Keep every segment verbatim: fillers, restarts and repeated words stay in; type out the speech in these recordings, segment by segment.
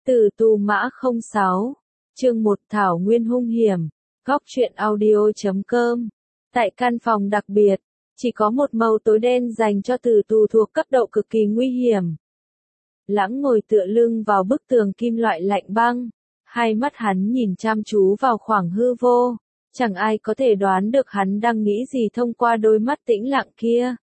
Tử tù mã không sáu, chương một Thảo Nguyên hung hiểm, góc truyện audio chấm com. Tại căn phòng đặc biệt, chỉ có một màu tối đen dành cho tử tù thuộc cấp độ cực kỳ nguy hiểm. Lãng ngồi tựa lưng vào bức tường kim loại lạnh băng, hai mắt hắn nhìn chăm chú vào khoảng hư vô, chẳng ai có thể đoán được hắn đang nghĩ gì thông qua đôi mắt tĩnh lặng kia.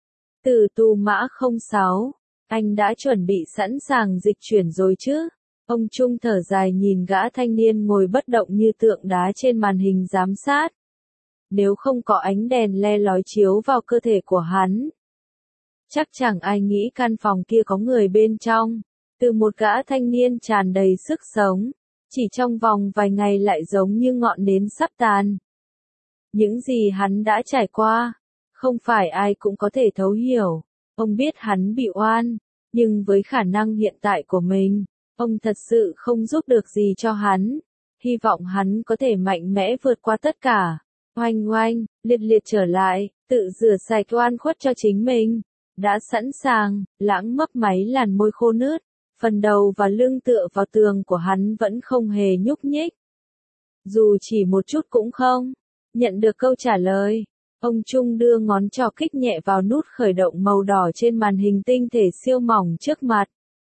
Tử tù mã không sáu, anh đã chuẩn bị sẵn sàng dịch chuyển rồi chứ? Ông Trung thở dài nhìn gã thanh niên ngồi bất động như tượng đá trên màn hình giám sát. Nếu không có ánh đèn le lói chiếu vào cơ thể của hắn, chắc chẳng ai nghĩ căn phòng kia có người bên trong. Từ một gã thanh niên tràn đầy sức sống, chỉ trong vòng vài ngày lại giống như ngọn nến sắp tàn. Những gì hắn đã trải qua, không phải ai cũng có thể thấu hiểu. Ông biết hắn bị oan, nhưng với khả năng hiện tại của mình, ông thật sự không giúp được gì cho hắn. Hy vọng hắn có thể mạnh mẽ vượt qua tất cả. Oanh oanh, liệt liệt trở lại, tự rửa sạch oan khuất cho chính mình. Đã sẵn sàng, Lãng mấp máy làn môi khô nướt, phần đầu và lưng tựa vào tường của hắn vẫn không hề nhúc nhích. Dù chỉ một chút cũng không. Nhận được câu trả lời, ông Trung đưa ngón trỏ kích nhẹ vào nút khởi động màu đỏ trên màn hình tinh thể siêu mỏng trước mặt.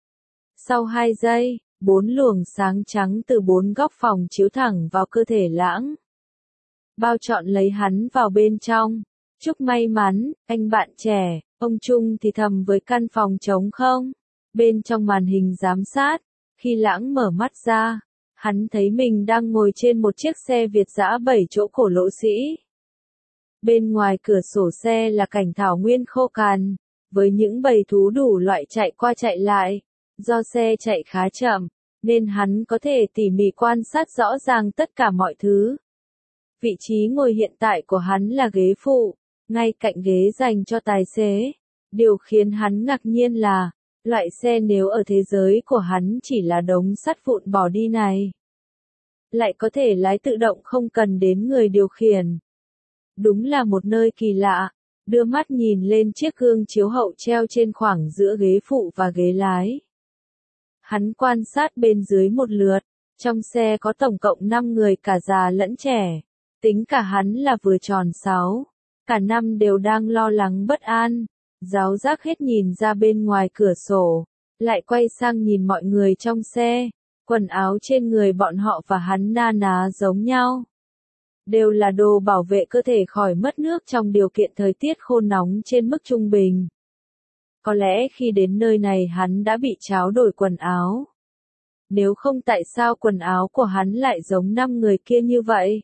Sau hai giây, bốn luồng sáng trắng từ bốn góc phòng chiếu thẳng vào cơ thể Lãng. Bao trọn lấy hắn vào bên trong. Chúc may mắn, anh bạn trẻ, ông Trung thì thầm với căn phòng trống không. Bên trong màn hình giám sát, khi Lãng mở mắt ra, hắn thấy mình đang ngồi trên một chiếc xe Việt dã bảy chỗ cổ lỗ sĩ. Bên ngoài cửa sổ xe là cảnh thảo nguyên khô cằn, với những bầy thú đủ loại chạy qua chạy lại. Do xe chạy khá chậm, nên hắn có thể tỉ mỉ quan sát rõ ràng tất cả mọi thứ. Vị trí ngồi hiện tại của hắn là ghế phụ, ngay cạnh ghế dành cho tài xế. Điều khiến hắn ngạc nhiên là, loại xe nếu ở thế giới của hắn chỉ là đống sắt vụn bỏ đi này, lại có thể lái tự động không cần đến người điều khiển. Đúng là một nơi kỳ lạ. Đưa mắt nhìn lên chiếc gương chiếu hậu treo trên khoảng giữa ghế phụ và ghế lái. Hắn quan sát bên dưới một lượt, trong xe có tổng cộng năm người cả già lẫn trẻ. Tính cả hắn là vừa tròn sáu. Cả năm đều đang lo lắng bất an. Giáo giác hết nhìn ra bên ngoài cửa sổ, lại quay sang nhìn mọi người trong xe. Quần áo trên người bọn họ và hắn na ná giống nhau. Đều là đồ bảo vệ cơ thể khỏi mất nước trong điều kiện thời tiết khô nóng trên mức trung bình. Có lẽ khi đến nơi này hắn đã bị tráo đổi quần áo. Nếu không tại sao quần áo của hắn lại giống năm người kia như vậy?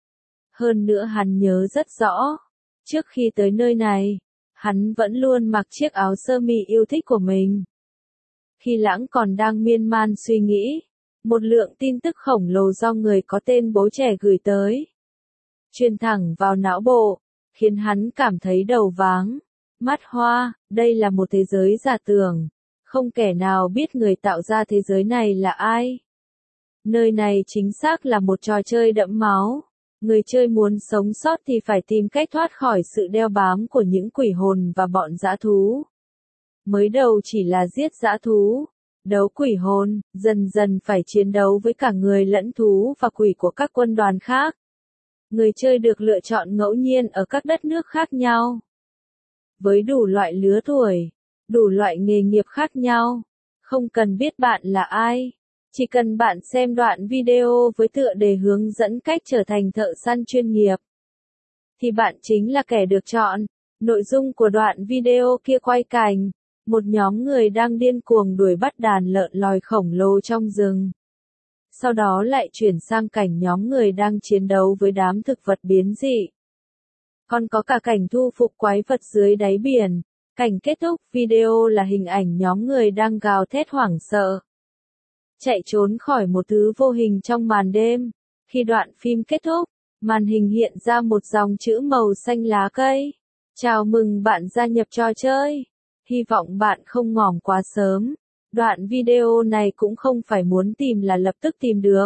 Hơn nữa hắn nhớ rất rõ, trước khi tới nơi này, hắn vẫn luôn mặc chiếc áo sơ mi yêu thích của mình. Khi Lãng còn đang miên man suy nghĩ, một lượng tin tức khổng lồ do người có tên bố trẻ gửi tới, truyền thẳng vào não bộ, khiến hắn cảm thấy đầu váng, mắt hoa. Đây là một thế giới giả tưởng, không kẻ nào biết người tạo ra thế giới này là ai. Nơi này chính xác là một trò chơi đẫm máu. Người chơi muốn sống sót thì phải tìm cách thoát khỏi sự đeo bám của những quỷ hồn và bọn dã thú. Mới đầu chỉ là giết dã thú, đấu quỷ hồn, dần dần phải chiến đấu với cả người lẫn thú và quỷ của các quân đoàn khác. Người chơi được lựa chọn ngẫu nhiên ở các đất nước khác nhau, với đủ loại lứa tuổi, đủ loại nghề nghiệp khác nhau. Không cần biết bạn là ai, chỉ cần bạn xem đoạn video với tựa đề hướng dẫn cách trở thành thợ săn chuyên nghiệp, thì bạn chính là kẻ được chọn. Nội dung của đoạn video kia quay cảnh một nhóm người đang điên cuồng đuổi bắt đàn lợn lòi khổng lồ trong rừng. Sau đó lại chuyển sang cảnh nhóm người đang chiến đấu với đám thực vật biến dị. Còn có cả cảnh thu phục quái vật dưới đáy biển. Cảnh kết thúc video là hình ảnh nhóm người đang gào thét hoảng sợ, chạy trốn khỏi một thứ vô hình trong màn đêm. Khi đoạn phim kết thúc, màn hình hiện ra một dòng chữ màu xanh lá cây. Chào mừng bạn gia nhập trò chơi. Hy vọng bạn không ngỏm quá sớm. Đoạn video này cũng không phải muốn tìm là lập tức tìm được.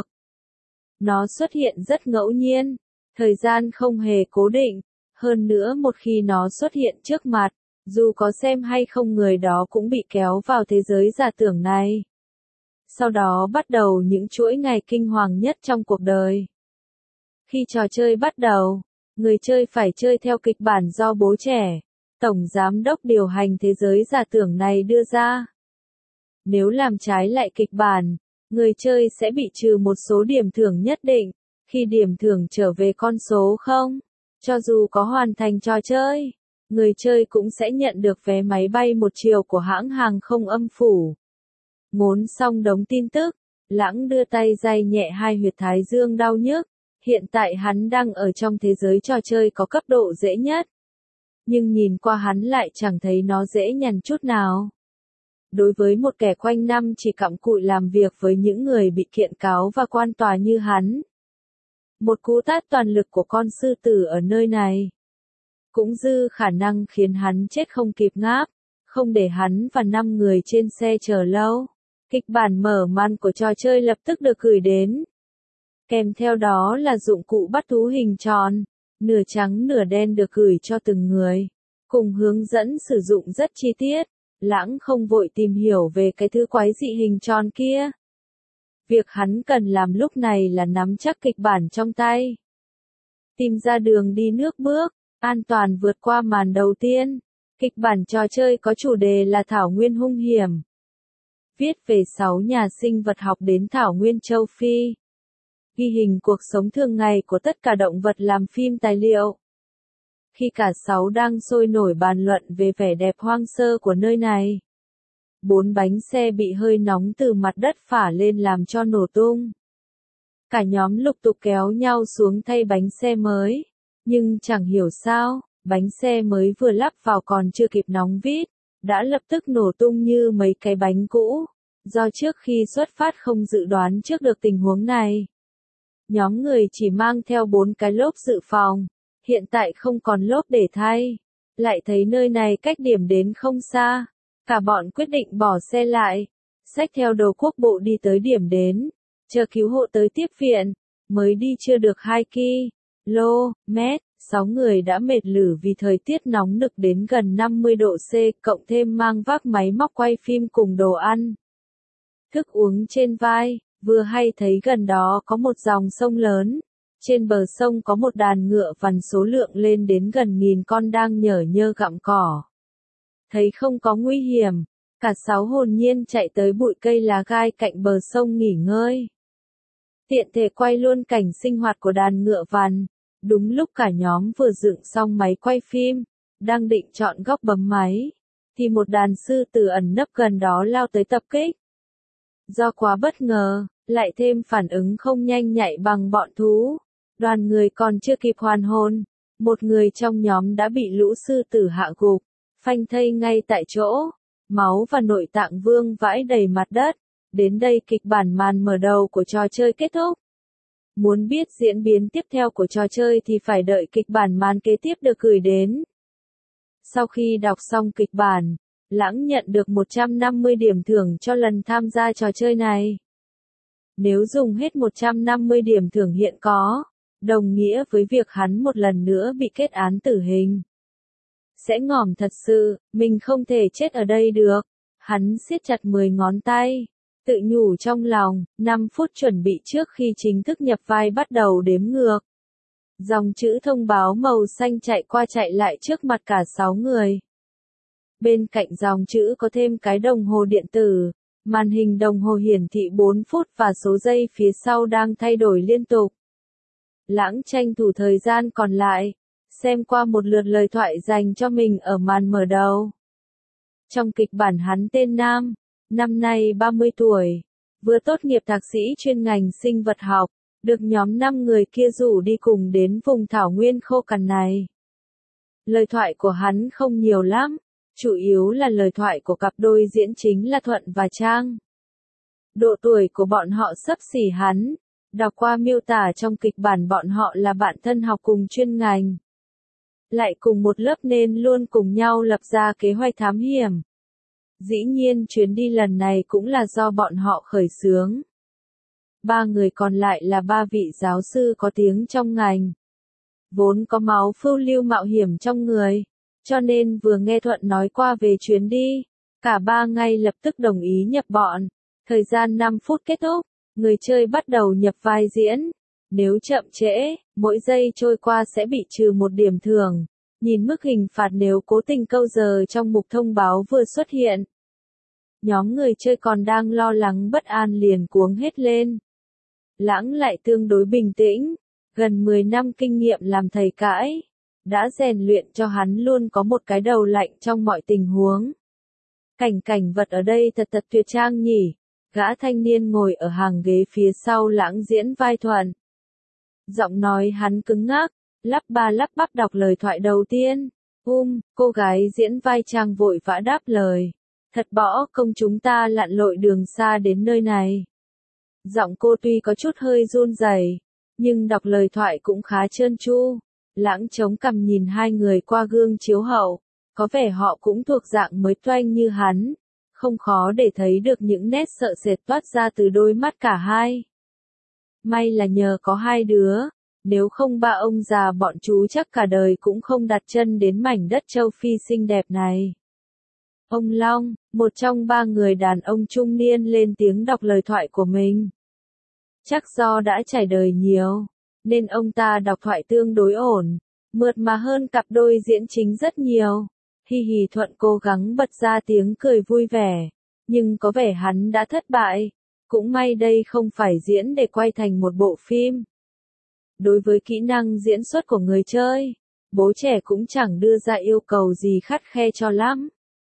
Nó xuất hiện rất ngẫu nhiên, thời gian không hề cố định. Hơn nữa một khi nó xuất hiện trước mặt, dù có xem hay không người đó cũng bị kéo vào thế giới giả tưởng này. Sau đó bắt đầu những chuỗi ngày kinh hoàng nhất trong cuộc đời. Khi trò chơi bắt đầu, người chơi phải chơi theo kịch bản do bố trẻ, tổng giám đốc điều hành thế giới giả tưởng này đưa ra. Nếu làm trái lại kịch bản, người chơi sẽ bị trừ một số điểm thưởng nhất định. Khi điểm thưởng trở về con số không, cho dù có hoàn thành trò chơi, người chơi cũng sẽ nhận được vé máy bay một chiều của hãng hàng không âm phủ. Ngốn xong đống tin tức, Lãng đưa tay day nhẹ hai huyệt thái dương đau nhức. Hiện tại hắn đang ở trong thế giới trò chơi có cấp độ dễ nhất. Nhưng nhìn qua hắn lại chẳng thấy nó dễ nhằn chút nào. Đối với một kẻ quanh năm chỉ cặm cụi làm việc với những người bị kiện cáo và quan tòa như hắn. Một cú tát toàn lực của con sư tử ở nơi này cũng dư khả năng khiến hắn chết không kịp ngáp, không để hắn và năm người trên xe chờ lâu. Kịch bản mở màn của trò chơi lập tức được gửi đến. Kèm theo đó là dụng cụ bắt thú hình tròn, nửa trắng nửa đen được gửi cho từng người, cùng hướng dẫn sử dụng rất chi tiết. Lãng không vội tìm hiểu về cái thứ quái dị hình tròn kia. Việc hắn cần làm lúc này là nắm chắc kịch bản trong tay. Tìm ra đường đi nước bước, an toàn vượt qua màn đầu tiên. Kịch bản trò chơi có chủ đề là Thảo Nguyên hung hiểm. Viết về sáu nhà sinh vật học đến Thảo Nguyên châu Phi. Ghi hình cuộc sống thường ngày của tất cả động vật làm phim tài liệu. Khi cả sáu đang sôi nổi bàn luận về vẻ đẹp hoang sơ của nơi này, bốn bánh xe bị hơi nóng từ mặt đất phả lên làm cho nổ tung. Cả nhóm lục tục kéo nhau xuống thay bánh xe mới, nhưng chẳng hiểu sao, bánh xe mới vừa lắp vào còn chưa kịp nóng vít, đã lập tức nổ tung như mấy cái bánh cũ, do trước khi xuất phát không dự đoán trước được tình huống này. Nhóm người chỉ mang theo bốn cái lốp dự phòng. Hiện tại không còn lốp để thay. Lại thấy nơi này cách điểm đến không xa. Cả bọn quyết định bỏ xe lại. Xách theo đồ quốc bộ đi tới điểm đến. Chờ cứu hộ tới tiếp viện. Mới đi chưa được hai ki lô mét. Sáu người đã mệt lử vì thời tiết nóng nực đến gần năm mươi độ C. Cộng thêm mang vác máy móc quay phim cùng đồ ăn. Thức uống trên vai. Vừa hay thấy gần đó có một dòng sông lớn. Trên bờ sông có một đàn ngựa vằn số lượng lên đến gần nghìn con đang nhở nhơ gặm cỏ. Thấy không có nguy hiểm, cả sáu hồn nhiên chạy tới bụi cây lá gai cạnh bờ sông nghỉ ngơi. Tiện thể quay luôn cảnh sinh hoạt của đàn ngựa vằn. Đúng lúc cả nhóm vừa dựng xong máy quay phim, đang định chọn góc bấm máy, thì một đàn sư tử ẩn nấp gần đó lao tới tập kích. Do quá bất ngờ, lại thêm phản ứng không nhanh nhạy bằng bọn thú. Đoàn người còn chưa kịp hoàn hồn, một người trong nhóm đã bị lũ sư tử hạ gục, phanh thây ngay tại chỗ, máu và nội tạng vương vãi đầy mặt đất. Đến đây kịch bản màn mở đầu của trò chơi kết thúc. Muốn biết diễn biến tiếp theo của trò chơi thì phải đợi kịch bản màn kế tiếp được gửi đến. Sau khi đọc xong kịch bản, Lãng nhận được một trăm năm mươi điểm thưởng cho lần tham gia trò chơi này. Nếu dùng hết một trăm năm mươi điểm thưởng hiện có, đồng nghĩa với việc hắn một lần nữa bị kết án tử hình. Sẽ ngỏm thật sự, mình không thể chết ở đây được. Hắn siết chặt mười ngón tay, tự nhủ trong lòng, năm phút chuẩn bị trước khi chính thức nhập vai bắt đầu đếm ngược. Dòng chữ thông báo màu xanh chạy qua chạy lại trước mặt cả sáu người. Bên cạnh dòng chữ có thêm cái đồng hồ điện tử, màn hình đồng hồ hiển thị bốn phút và số giây phía sau đang thay đổi liên tục. Lãng tranh thủ thời gian còn lại, xem qua một lượt lời thoại dành cho mình ở màn mở đầu. Trong kịch bản hắn tên Nam, năm nay ba mươi tuổi, vừa tốt nghiệp thạc sĩ chuyên ngành sinh vật học, được nhóm năm người kia rủ đi cùng đến vùng thảo nguyên khô cằn này. Lời thoại của hắn không nhiều lắm, chủ yếu là lời thoại của cặp đôi diễn chính là Thuận và Trang. Độ tuổi của bọn họ xấp xỉ hắn, đọc qua miêu tả trong kịch bản bọn họ là bạn thân học cùng chuyên ngành. Lại cùng một lớp nên luôn cùng nhau lập ra kế hoạch thám hiểm. Dĩ nhiên chuyến đi lần này cũng là do bọn họ khởi xướng. Ba người còn lại là ba vị giáo sư có tiếng trong ngành. Vốn có máu phiêu lưu mạo hiểm trong người, cho nên vừa nghe Thuận nói qua về chuyến đi, cả ba ngay lập tức đồng ý nhập bọn. Thời gian năm phút kết thúc, người chơi bắt đầu nhập vai diễn. Nếu chậm trễ, mỗi giây trôi qua sẽ bị trừ một điểm thưởng. Nhìn mức hình phạt nếu cố tình câu giờ trong mục thông báo vừa xuất hiện. Nhóm người chơi còn đang lo lắng bất an liền cuống hết lên. Lãng lại tương đối bình tĩnh, gần mười năm kinh nghiệm làm thầy cãi, đã rèn luyện cho hắn luôn có một cái đầu lạnh trong mọi tình huống. Cảnh cảnh vật ở đây thật thật tuyệt trang nhỉ, gã thanh niên ngồi ở hàng ghế phía sau Lãng diễn vai Thuận. Giọng nói hắn cứng ngắc, lắp ba lắp bắp đọc lời thoại đầu tiên. Um, cô gái diễn vai Trang vội vã đáp lời. Thật bỏ công chúng ta lặn lội đường xa đến nơi này. Giọng cô tuy có chút hơi run rẩy, nhưng đọc lời thoại cũng khá trơn tru. Lãng chống cằm nhìn hai người qua gương chiếu hậu, có vẻ họ cũng thuộc dạng mới toanh như hắn, không khó để thấy được những nét sợ sệt toát ra từ đôi mắt cả hai. May là nhờ có hai đứa, nếu không ba ông già bọn chú chắc cả đời cũng không đặt chân đến mảnh đất châu Phi xinh đẹp này. Ông Long, một trong ba người đàn ông trung niên lên tiếng đọc lời thoại của mình. Chắc do đã trải đời nhiều, nên ông ta đọc thoại tương đối ổn, mượt mà hơn cặp đôi diễn chính rất nhiều. Hi hì Thuận cố gắng bật ra tiếng cười vui vẻ, nhưng có vẻ hắn đã thất bại. Cũng may đây không phải diễn để quay thành một bộ phim. Đối với kỹ năng diễn xuất của người chơi, bố trẻ cũng chẳng đưa ra yêu cầu gì khắt khe cho lắm.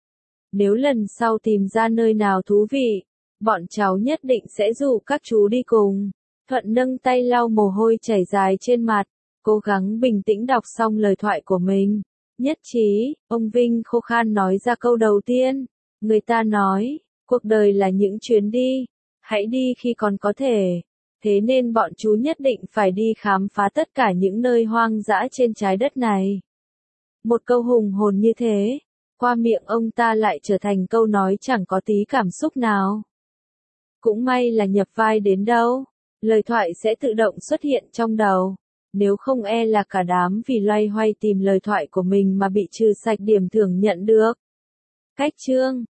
Nếu lần sau tìm ra nơi nào thú vị, bọn cháu nhất định sẽ rủ các chú đi cùng. Thuận nâng tay lau mồ hôi chảy dài trên mặt, cố gắng bình tĩnh đọc xong lời thoại của mình. Nhất trí, ông Vinh khô khan nói ra câu đầu tiên. Người ta nói, cuộc đời là những chuyến đi, hãy đi khi còn có thể. Thế nên bọn chú nhất định phải đi khám phá tất cả những nơi hoang dã trên trái đất này. Một câu hùng hồn như thế, qua miệng ông ta lại trở thành câu nói chẳng có tí cảm xúc nào. Cũng may là nhập vai đến đâu, lời thoại sẽ tự động xuất hiện trong đầu. Nếu không e là cả đám vì loay hoay tìm lời thoại của mình mà bị trừ sạch điểm thưởng nhận được. Cách chương